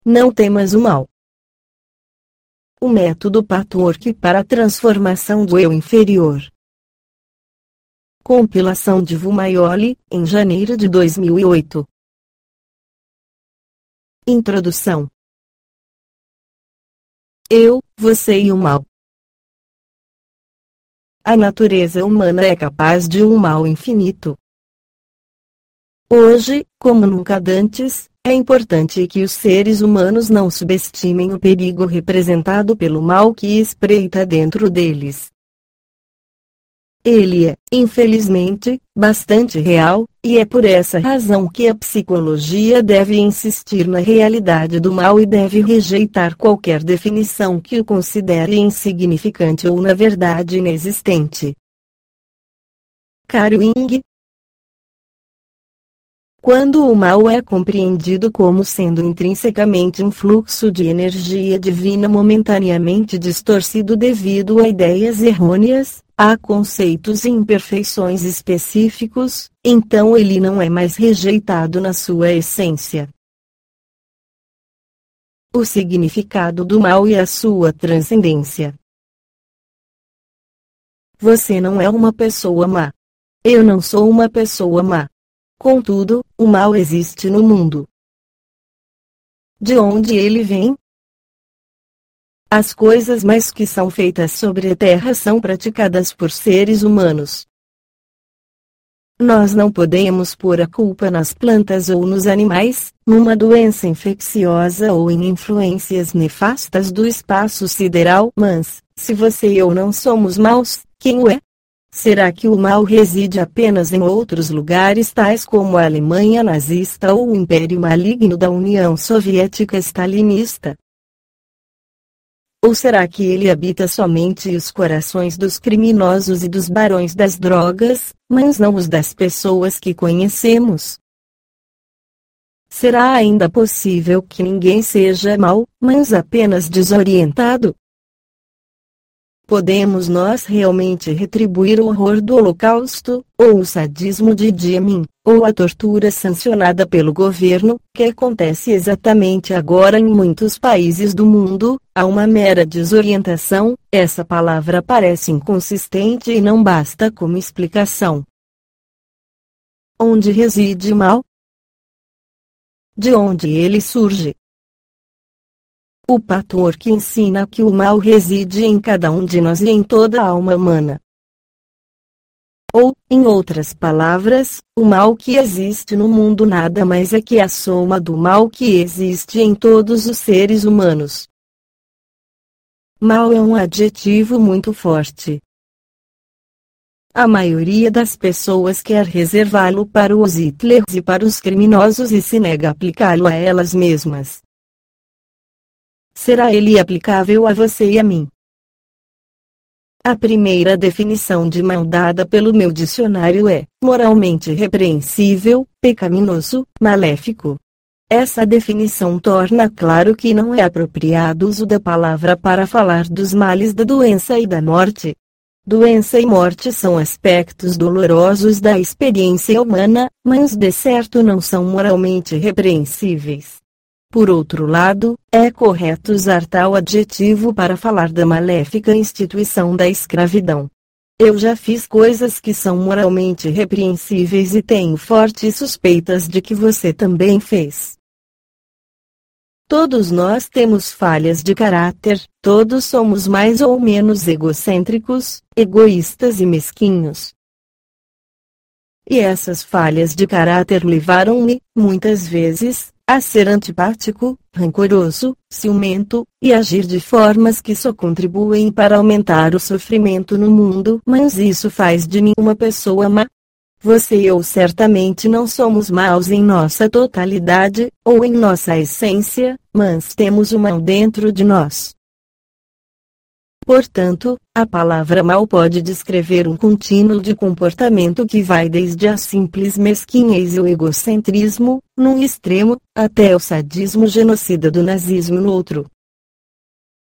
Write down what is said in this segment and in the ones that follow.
Não temas o mal. O método Patchwork para a transformação do eu inferior. Compilação de Vumaioli, em janeiro de 2008. Introdução. Eu, você e o mal. A natureza humana é capaz de um mal infinito. Hoje, como nunca antes, é importante que os seres humanos não subestimem o perigo representado pelo mal que espreita dentro deles. Ele é, infelizmente, bastante real, e é por essa razão que a psicologia deve insistir na realidade do mal e deve rejeitar qualquer definição que o considere insignificante ou na verdade inexistente. Caro Ing. Quando o mal é compreendido como sendo intrinsecamente um fluxo de energia divina momentaneamente distorcido devido a ideias errôneas, a conceitos e imperfeições específicos, então ele não é mais rejeitado na sua essência. O significado do mal e a sua transcendência. Você não é uma pessoa má. Eu não sou uma pessoa má. Contudo, o mal existe no mundo. De onde ele vem? As coisas mais que são feitas sobre a Terra são praticadas por seres humanos. Nós não podemos pôr a culpa nas plantas ou nos animais, numa doença infecciosa ou em influências nefastas do espaço sideral. Mas, se você e eu não somos maus, quem o é? Será que o mal reside apenas em outros lugares tais como a Alemanha nazista ou o Império Maligno da União Soviética stalinista? Ou será que ele habita somente os corações dos criminosos e dos barões das drogas, mas não os das pessoas que conhecemos? Será ainda possível que ninguém seja mau, mas apenas desorientado? Podemos nós realmente retribuir o horror do Holocausto, ou o sadismo de Idi Amin, ou a tortura sancionada pelo governo, que acontece exatamente agora em muitos países do mundo? Há uma mera desorientação. Essa palavra parece inconsistente e não basta como explicação. Onde reside o mal? De onde ele surge? O Patchwork ensina que o mal reside em cada um de nós e em toda a alma humana. Ou, em outras palavras, o mal que existe no mundo nada mais é que a soma do mal que existe em todos os seres humanos. Mal é um adjetivo muito forte. A maioria das pessoas quer reservá-lo para os Hitlers e para os criminosos e se nega a aplicá-lo a elas mesmas. Será ele aplicável a você e a mim? A primeira definição de mal dada pelo meu dicionário é moralmente repreensível, pecaminoso, maléfico. Essa definição torna claro que não é apropriado o uso da palavra para falar dos males da doença e da morte. Doença e morte são aspectos dolorosos da experiência humana, mas de certo não são moralmente repreensíveis. Por outro lado, é correto usar tal adjetivo para falar da maléfica instituição da escravidão. Eu já fiz coisas que são moralmente repreensíveis e tenho fortes suspeitas de que você também fez. Todos nós temos falhas de caráter, todos somos mais ou menos egocêntricos, egoístas e mesquinhos. E essas falhas de caráter levaram-me, muitas vezes, a ser antipático, rancoroso, ciumento, e agir de formas que só contribuem para aumentar o sofrimento no mundo. Mas isso faz de mim uma pessoa má? Você e eu certamente não somos maus em nossa totalidade, ou em nossa essência, mas temos o mal dentro de nós. Portanto, a palavra mal pode descrever um contínuo de comportamento que vai desde a simples mesquinhez e o egocentrismo, num extremo, até o sadismo genocida do nazismo no outro.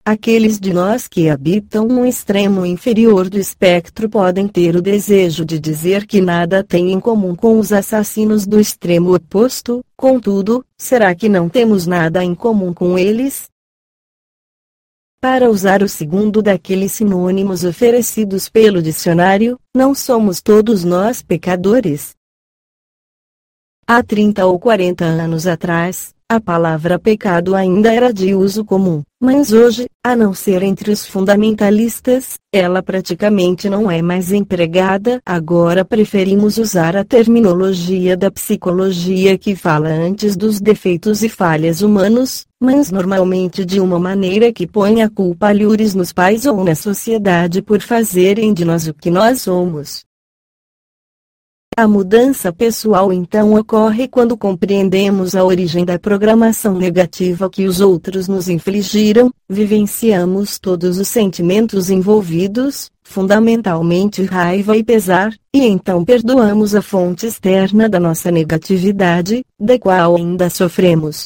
Aqueles de nós que habitam um extremo inferior do espectro podem ter o desejo de dizer que nada têm em comum com os assassinos do extremo oposto, contudo, será que não temos nada em comum com eles? Para usar o segundo daqueles sinônimos oferecidos pelo dicionário, não somos todos nós pecadores? Há 30 ou 40 anos atrás, a palavra pecado ainda era de uso comum, mas hoje, a não ser entre os fundamentalistas, ela praticamente não é mais empregada. Agora preferimos usar a terminologia da psicologia que fala antes dos defeitos e falhas humanos, mas normalmente de uma maneira que põe a culpa alhures nos pais ou na sociedade por fazerem de nós o que nós somos. A mudança pessoal então ocorre quando compreendemos a origem da programação negativa que os outros nos infligiram, vivenciamos todos os sentimentos envolvidos, fundamentalmente raiva e pesar, e então perdoamos a fonte externa da nossa negatividade, da qual ainda sofremos.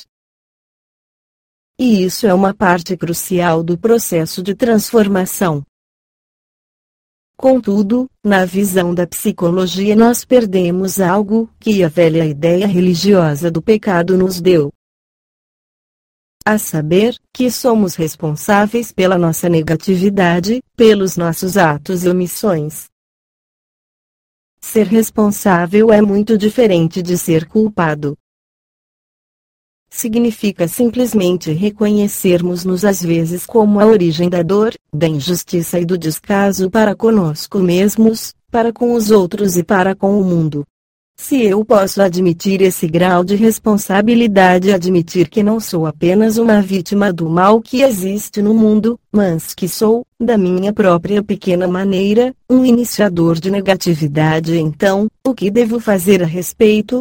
E isso é uma parte crucial do processo de transformação. Contudo, na visão da psicologia nós perdemos algo que a velha ideia religiosa do pecado nos deu. A saber, que somos responsáveis pela nossa negatividade, pelos nossos atos e omissões. Ser responsável é muito diferente de ser culpado. Significa simplesmente reconhecermos-nos às vezes como a origem da dor, da injustiça e do descaso para conosco mesmos, para com os outros e para com o mundo. Se eu posso admitir esse grau de responsabilidade, admitir que não sou apenas uma vítima do mal que existe no mundo, mas que sou, da minha própria pequena maneira, um iniciador de negatividade, então, o que devo fazer a respeito?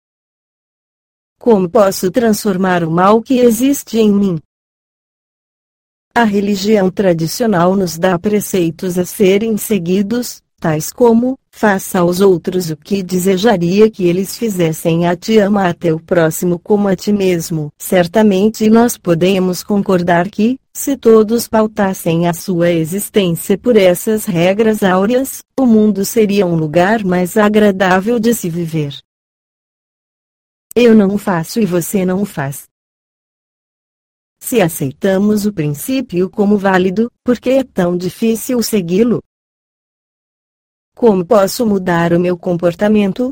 Como posso transformar o mal que existe em mim? A religião tradicional nos dá preceitos a serem seguidos, tais como: faça aos outros o que desejaria que eles fizessem a ti, ama a teu próximo como a ti mesmo. Certamente nós podemos concordar que, se todos pautassem a sua existência por essas regras áureas, o mundo seria um lugar mais agradável de se viver. Eu não faço e você não faz. Se aceitamos o princípio como válido, por que é tão difícil segui-lo? Como posso mudar o meu comportamento?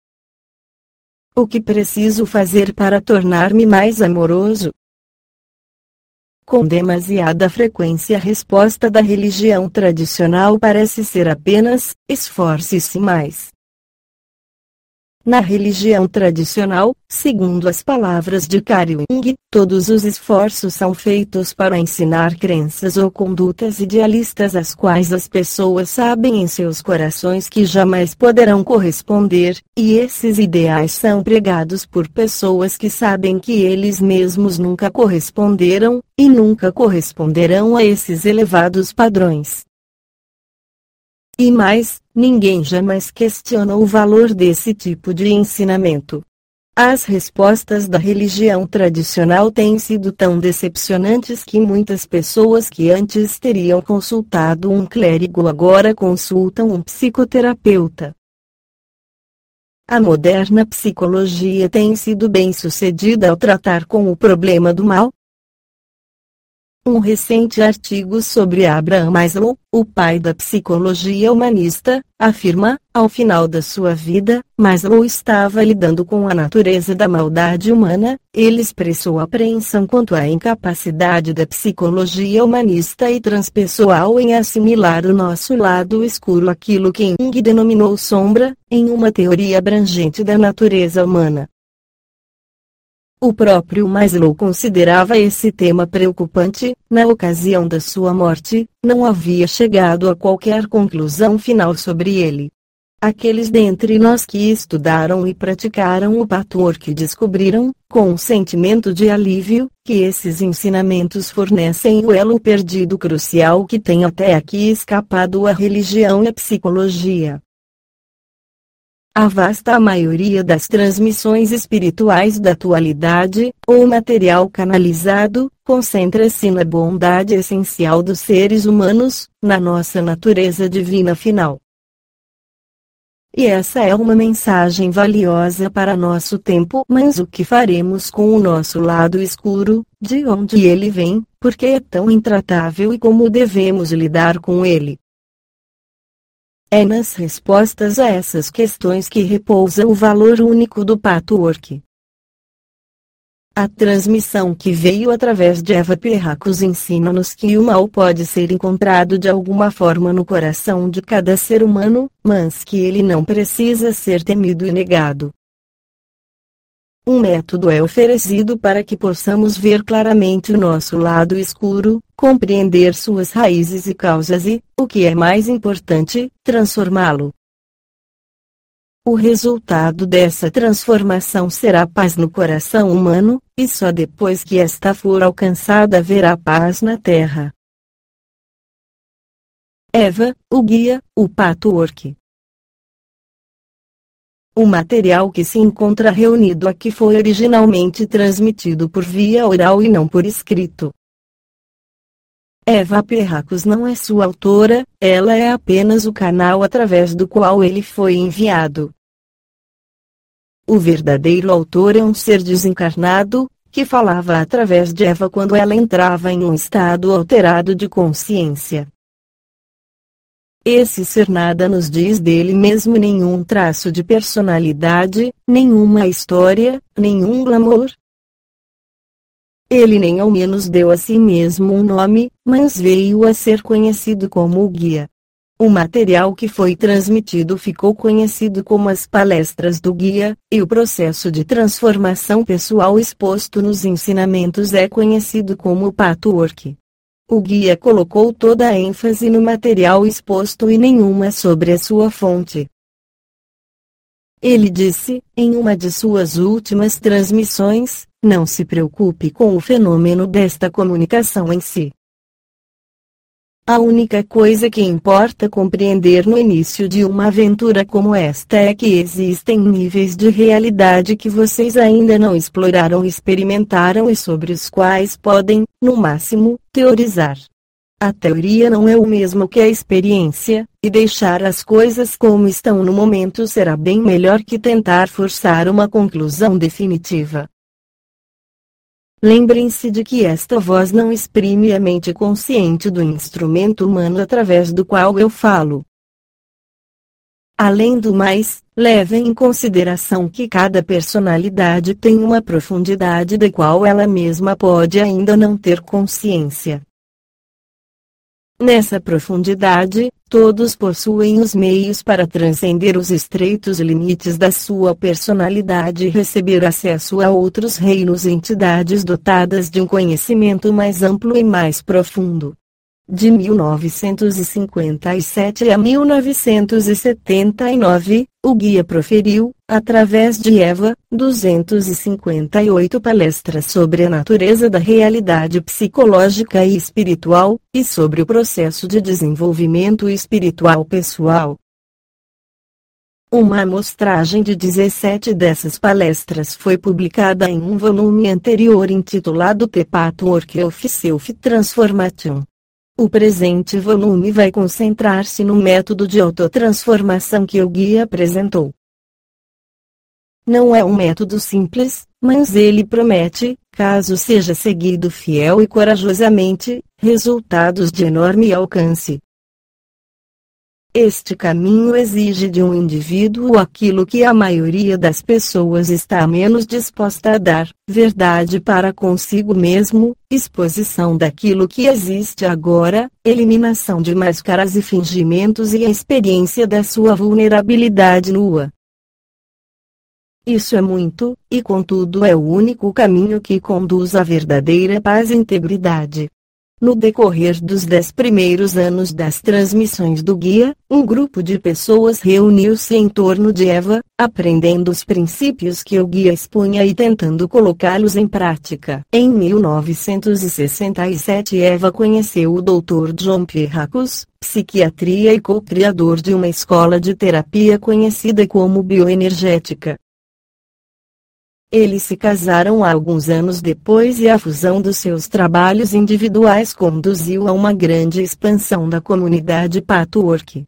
O que preciso fazer para tornar-me mais amoroso? Com demasiada frequência a resposta da religião tradicional parece ser apenas: esforce-se mais. Na religião tradicional, segundo as palavras de Carl Jung, todos os esforços são feitos para ensinar crenças ou condutas idealistas às quais as pessoas sabem em seus corações que jamais poderão corresponder, e esses ideais são pregados por pessoas que sabem que eles mesmos nunca corresponderam, e nunca corresponderão a esses elevados padrões. E mais, ninguém jamais questiona o valor desse tipo de ensinamento. As respostas da religião tradicional têm sido tão decepcionantes que muitas pessoas que antes teriam consultado um clérigo agora consultam um psicoterapeuta. A moderna psicologia tem sido bem-sucedida ao tratar com o problema do mal? Um recente artigo sobre Abraham Maslow, o pai da psicologia humanista, afirma: ao final da sua vida, Maslow estava lidando com a natureza da maldade humana. Ele expressou apreensão quanto à incapacidade da psicologia humanista e transpessoal em assimilar o nosso lado escuro, aquilo que Jung denominou sombra, em uma teoria abrangente da natureza humana. O próprio Maslow considerava esse tema preocupante. Na ocasião da sua morte, não havia chegado a qualquer conclusão final sobre ele. Aqueles dentre nós que estudaram e praticaram o patchwork descobriram, com um sentimento de alívio, que esses ensinamentos fornecem o elo perdido crucial que tem até aqui escapado à religião e à psicologia. A vasta maioria das transmissões espirituais da atualidade, ou material canalizado, concentra-se na bondade essencial dos seres humanos, na nossa natureza divina final. E essa é uma mensagem valiosa para nosso tempo. Mas o que faremos com o nosso lado escuro, de onde ele vem, por que é tão intratável e como devemos lidar com ele? É nas respostas a essas questões que repousa o valor único do patchwork. A transmissão que veio através de Eva Pierracos ensina-nos que o mal pode ser encontrado de alguma forma no coração de cada ser humano, mas que ele não precisa ser temido e negado. Um método é oferecido para que possamos ver claramente o nosso lado escuro, compreender suas raízes e causas e, o que é mais importante, transformá-lo. O resultado dessa transformação será paz no coração humano, e só depois que esta for alcançada haverá paz na terra. Eva, o guia, o patchwork. O material que se encontra reunido aqui foi originalmente transmitido por via oral e não por escrito. Eva Pierracos não é sua autora, ela é apenas o canal através do qual ele foi enviado. O verdadeiro autor é um ser desencarnado, que falava através de Eva quando ela entrava em um estado alterado de consciência. Esse ser nada nos diz dele mesmo, nenhum traço de personalidade, nenhuma história, nenhum glamour. Ele nem ao menos deu a si mesmo um nome, mas veio a ser conhecido como o guia. O material que foi transmitido ficou conhecido como as palestras do guia, e o processo de transformação pessoal exposto nos ensinamentos é conhecido como o patchwork. O guia colocou toda a ênfase no material exposto e nenhuma sobre a sua fonte. Ele disse, em uma de suas últimas transmissões, não se preocupe com o fenômeno desta comunicação em si. A única coisa que importa compreender no início de uma aventura como esta é que existem níveis de realidade que vocês ainda não exploraram e experimentaram e sobre os quais podem, no máximo, teorizar. A teoria não é o mesmo que a experiência, e deixar as coisas como estão no momento será bem melhor que tentar forçar uma conclusão definitiva. Lembrem-se de que esta voz não exprime a mente consciente do instrumento humano através do qual eu falo. Além do mais, levem em consideração que cada personalidade tem uma profundidade da qual ela mesma pode ainda não ter consciência. Nessa profundidade, todos possuem os meios para transcender os estreitos limites da sua personalidade e receber acesso a outros reinos e entidades dotadas de um conhecimento mais amplo e mais profundo. De 1957 a 1979, o guia proferiu, através de Eva, 258 palestras sobre a natureza da realidade psicológica e espiritual, e sobre o processo de desenvolvimento espiritual pessoal. Uma amostragem de 17 dessas palestras foi publicada em um volume anterior intitulado The Patchwork of Self-Transformation. O presente volume vai concentrar-se no método de autotransformação que o guia apresentou. Não é um método simples, mas ele promete, caso seja seguido fiel e corajosamente, resultados de enorme alcance. Este caminho exige de um indivíduo aquilo que a maioria das pessoas está menos disposta a dar: verdade para consigo mesmo, exposição daquilo que existe agora, eliminação de máscaras e fingimentos e a experiência da sua vulnerabilidade nua. Isso é muito, e contudo é o único caminho que conduz à verdadeira paz e integridade. No decorrer dos 10 primeiros anos das transmissões do guia, um grupo de pessoas reuniu-se em torno de Eva, aprendendo os princípios que o guia expunha e tentando colocá-los em prática. Em 1967 Eva conheceu o Dr. John Pierracos, psiquiatria e co-criador de uma escola de terapia conhecida como bioenergética. Eles se casaram alguns anos depois e a fusão dos seus trabalhos individuais conduziu a uma grande expansão da comunidade Patchwork.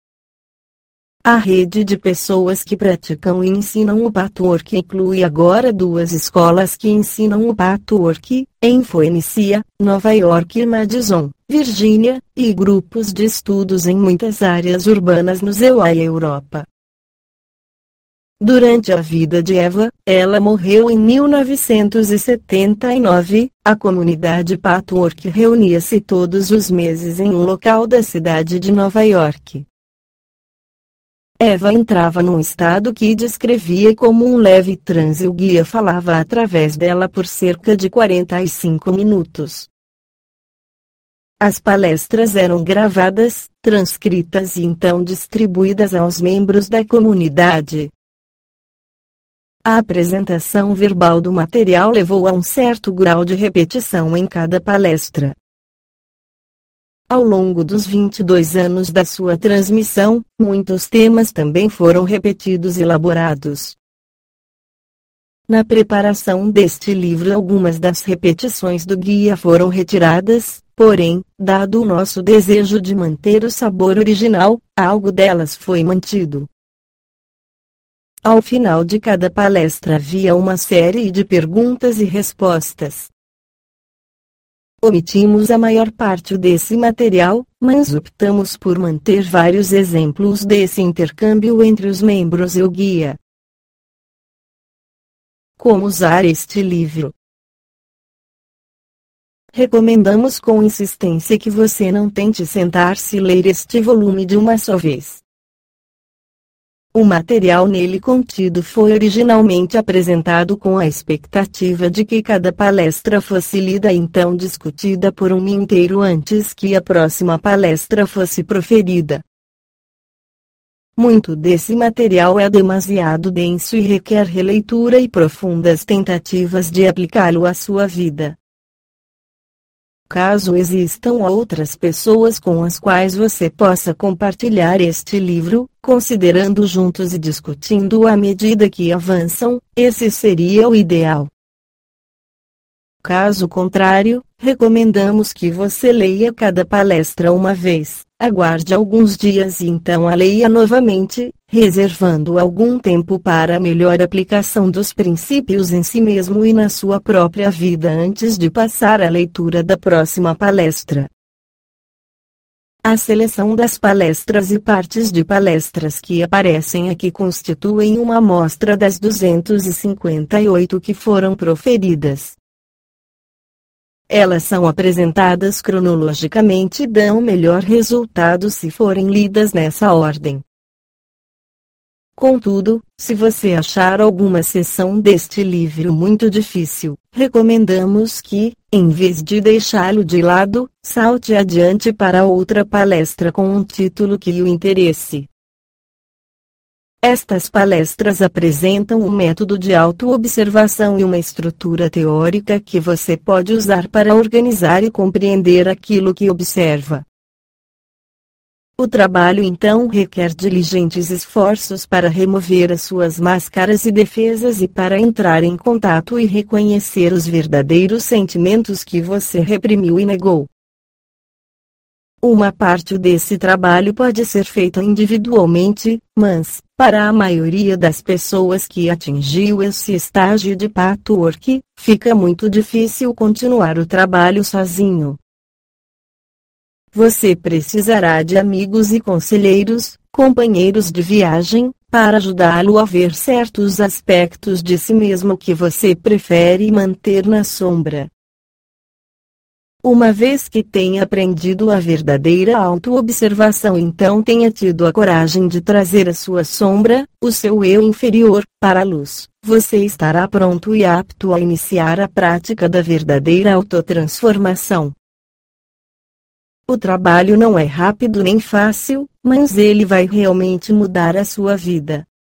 A rede de pessoas que praticam e ensinam o Patchwork inclui agora 2 escolas que ensinam o Patchwork, em Phoenicia, Nova York e Madison, Virgínia, e grupos de estudos em muitas áreas urbanas no USA e Europa. Durante a vida de Eva, ela morreu em 1979. A comunidade Patchwork reunia-se todos os meses em um local da cidade de Nova York. Eva entrava num estado que descrevia como um leve transe e o guia falava através dela por cerca de 45 minutos. As palestras eram gravadas, transcritas e então distribuídas aos membros da comunidade. A apresentação verbal do material levou a um certo grau de repetição em cada palestra. Ao longo dos 22 anos da sua transmissão, muitos temas também foram repetidos e elaborados. Na preparação deste livro, algumas das repetições do guia foram retiradas, porém, dado o nosso desejo de manter o sabor original, algo delas foi mantido. Ao final de cada palestra havia uma série de perguntas e respostas. Omitimos a maior parte desse material, mas optamos por manter vários exemplos desse intercâmbio entre os membros e o guia. Como usar este livro? Recomendamos com insistência que você não tente sentar-se e ler este volume de uma só vez. O material nele contido foi originalmente apresentado com a expectativa de que cada palestra fosse lida e então discutida por um inteiro antes que a próxima palestra fosse proferida. Muito desse material é demasiado denso e requer releitura e profundas tentativas de aplicá-lo à sua vida. Caso existam outras pessoas com as quais você possa compartilhar este livro, considerando juntos e discutindo à medida que avançam, esse seria o ideal. Caso contrário, recomendamos que você leia cada palestra uma vez, aguarde alguns dias e então a leia novamente, reservando algum tempo para a melhor aplicação dos princípios em si mesmo e na sua própria vida antes de passar à leitura da próxima palestra. A seleção das palestras e partes de palestras que aparecem aqui constituem uma amostra das 258 que foram proferidas. Elas são apresentadas cronologicamente e dão melhor resultado se forem lidas nessa ordem. Contudo, se você achar alguma seção deste livro muito difícil, recomendamos que, em vez de deixá-lo de lado, salte adiante para outra palestra com um título que o interesse. Estas palestras apresentam um método de autoobservação e uma estrutura teórica que você pode usar para organizar e compreender aquilo que observa. O trabalho então requer diligentes esforços para remover as suas máscaras e defesas e para entrar em contato e reconhecer os verdadeiros sentimentos que você reprimiu e negou. Uma parte desse trabalho pode ser feita individualmente, mas, para a maioria das pessoas que atingiu esse estágio de patchwork, fica muito difícil continuar o trabalho sozinho. Você precisará de amigos e conselheiros, companheiros de viagem, para ajudá-lo a ver certos aspectos de si mesmo que você prefere manter na sombra. Uma vez que tenha aprendido a verdadeira autoobservação, então tenha tido a coragem de trazer a sua sombra, o seu eu inferior, para a luz, você estará pronto e apto a iniciar a prática da verdadeira autotransformação. O trabalho não é rápido nem fácil, mas ele vai realmente mudar a sua vida.